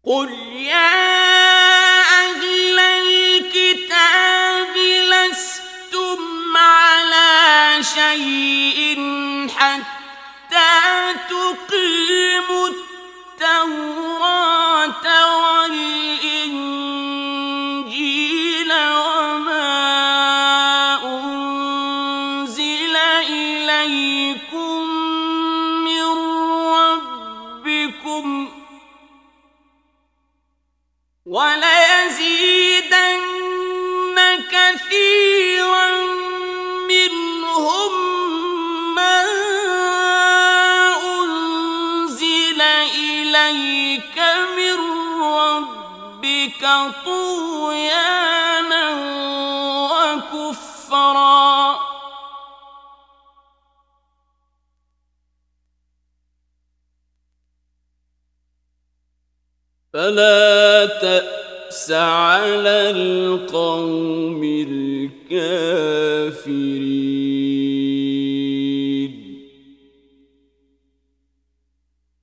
قل يا أهل الكتاب لستم على شيء حتى تقيموا التوراة والإنجيل وما أنزل إليكم من ربكم وليزيدن كثيرا منهم ما أنزل إليك من ربك طغيانا وكفرا فلا تأس على القوم الكافرين.